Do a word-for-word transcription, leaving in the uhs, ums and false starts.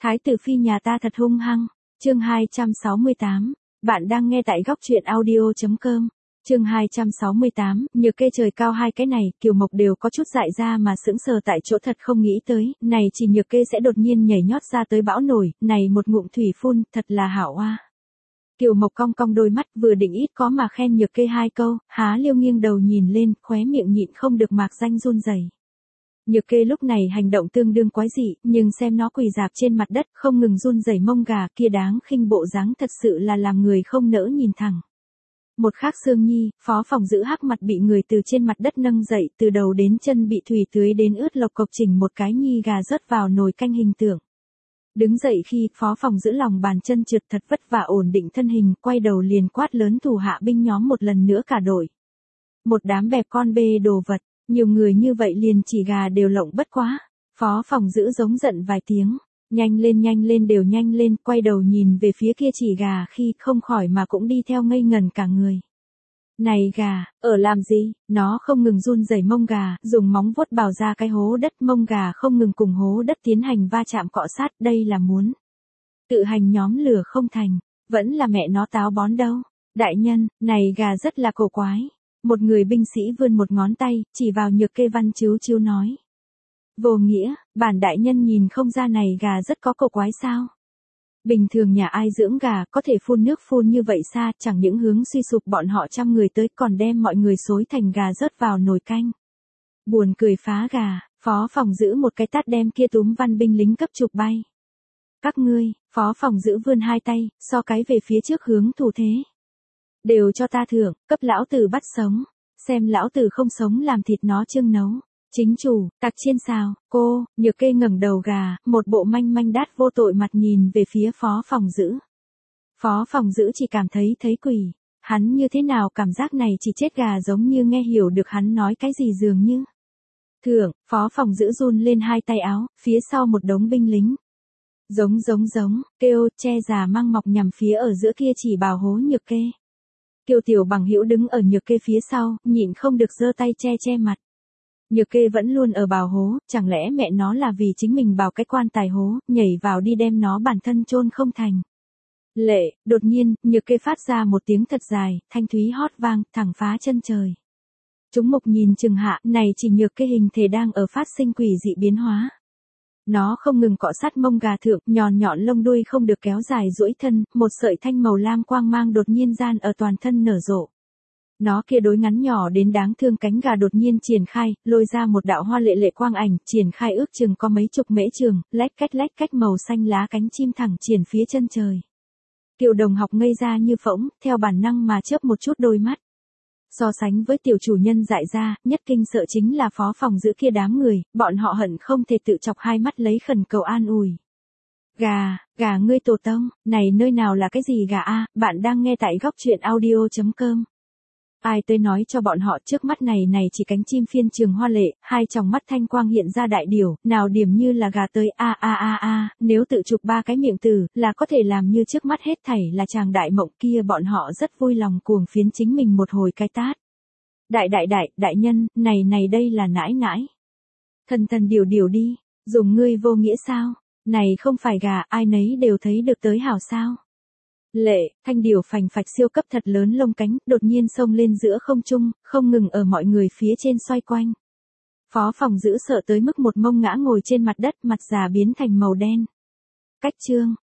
Thái tử phi nhà ta thật hung hăng. Chương hai trăm sáu mươi tám. Bạn đang nghe tại góc truyện audio chấm com. Chương hai trăm sáu mươi tám, nhược kê trời cao hai cái này, Kiều Mộc đều có chút dại ra mà sững sờ tại chỗ thật không nghĩ tới, này chỉ nhược kê sẽ đột nhiên nhảy nhót ra tới bão nổi, này một ngụm thủy phun, thật là hảo oa. Kiều Mộc cong cong đôi mắt vừa định ít có mà khen nhược kê hai câu, há liêu nghiêng đầu nhìn lên, khóe miệng nhịn không được mạc danh run rẩy. Nhược kê lúc này hành động tương đương quái dị, nhưng xem nó quỳ dạp trên mặt đất không ngừng run rẩy mông gà kia đáng khinh bộ dáng thật sự là làm người không nỡ nhìn thẳng. Một khắc Sương Nhi, phó phòng giữ hắc mặt bị người từ trên mặt đất nâng dậy, từ đầu đến chân bị thủy tưới đến ướt lộc cộc chỉnh một cái nhi gà rớt vào nồi canh hình tượng. Đứng dậy khi phó phòng giữ lòng bàn chân trượt thật vất vả ổn định thân hình, quay đầu liền quát lớn thủ hạ binh nhóm một lần nữa cả đội. Một đám bẹp con bê đồ vật, nhiều người như vậy liền chỉ gà đều lộng bất quá. Phó phòng giữ giống giận vài tiếng. Nhanh lên nhanh lên đều nhanh lên, quay đầu nhìn về phía kia chỉ gà khi không khỏi mà cũng đi theo ngây ngần cả người. Này gà, ở làm gì? Nó không ngừng run rẩy mông gà, dùng móng vuốt bào ra cái hố đất, mông gà không ngừng cùng hố đất tiến hành va chạm cọ sát, đây là muốn tự hành nhóm lửa không thành, vẫn là mẹ nó táo bón đâu. Đại nhân, này gà rất là cổ quái. Một người binh sĩ vươn một ngón tay, chỉ vào nhược kê văn chiếu chiếu nói. Vô nghĩa, bản đại nhân nhìn không ra này gà rất có cổ quái sao. Bình thường nhà ai dưỡng gà có thể phun nước phun như vậy xa, chẳng những hướng suy sụp bọn họ trăm người tới còn đem mọi người xối thành gà rớt vào nồi canh. Buồn cười phá gà, phó phòng giữ một cái tát đem kia túm văn binh lính cấp chụp bay. Các ngươi, phó phòng giữ vươn hai tay, so cái về phía trước hướng thủ thế. Đều cho ta thưởng, cấp lão tử bắt sống, xem lão tử không sống làm thịt nó chưng nấu. Chính chủ, tặc chiên xào, cô, nhược kê ngẩng đầu gà, một bộ manh manh đát vô tội mặt nhìn về phía phó phòng giữ. Phó phòng giữ chỉ cảm thấy thấy quỷ, hắn như thế nào cảm giác này chỉ chết gà giống như nghe hiểu được hắn nói cái gì dường như. Thưởng, phó phòng giữ run lên hai tay áo, phía sau một đống binh lính. Giống giống giống, kêu, che già mang mọc nhằm phía ở giữa kia chỉ bào hố nhược kê. Kiều Tiểu Bằng Hữu đứng ở nhược kê phía sau, nhịn không được giơ tay che che mặt. Nhược kê vẫn luôn ở bào hố, chẳng lẽ mẹ nó là vì chính mình bào cái quan tài hố, nhảy vào đi đem nó bản thân chôn không thành. Lệ, đột nhiên, nhược kê phát ra một tiếng thật dài, thanh thúy hót vang, thẳng phá chân trời. Chúng mục nhìn chừng hạ, này chỉ nhược kê hình thể đang ở phát sinh quỷ dị biến hóa. Nó không ngừng cọ sát mông gà thượng, nhọn nhọn lông đuôi không được kéo dài duỗi thân, một sợi thanh màu lam quang mang đột nhiên gian ở toàn thân nở rộ. Nó kia đối ngắn nhỏ đến đáng thương cánh gà đột nhiên triển khai, lôi ra một đạo hoa lệ lệ quang ảnh, triển khai ước chừng có mấy chục mễ trường, lách cách lách cách màu xanh lá cánh chim thẳng triển phía chân trời. Kiều Đồng Học ngây ra như phỗng, theo bản năng mà chớp một chút đôi mắt. So sánh với tiểu chủ nhân dại ra, nhất kinh sợ chính là phó phòng giữ kia đám người, bọn họ hận không thể tự chọc hai mắt lấy khẩn cầu an ủi. Gà, gà ngươi tổ tông, này nơi nào là cái gì gà a? Bạn đang nghe tại góc truyện audio chấm com. Ai tới nói cho bọn họ trước mắt này này chỉ cánh chim phiên trường hoa lệ, hai tròng mắt thanh quang hiện ra đại điều, nào điểm như là gà tới a a a a, nếu tự chụp ba cái miệng từ, là có thể làm như trước mắt hết thảy là chàng đại mộng kia bọn họ rất vui lòng cuồng phiến chính mình một hồi cái tát. Đại đại đại, đại nhân, này này đây là nãi nãi. Thần thần điều điều đi, dùng ngươi vô nghĩa sao, này không phải gà ai nấy đều thấy được tới hảo sao. Lệ, thanh điều phành phạch siêu cấp thật lớn lông cánh, đột nhiên xông lên giữa không trung, không ngừng ở mọi người phía trên xoay quanh. Phó phòng giữ sợ tới mức một mông ngã ngồi trên mặt đất, mặt già biến thành màu đen. Cách chương,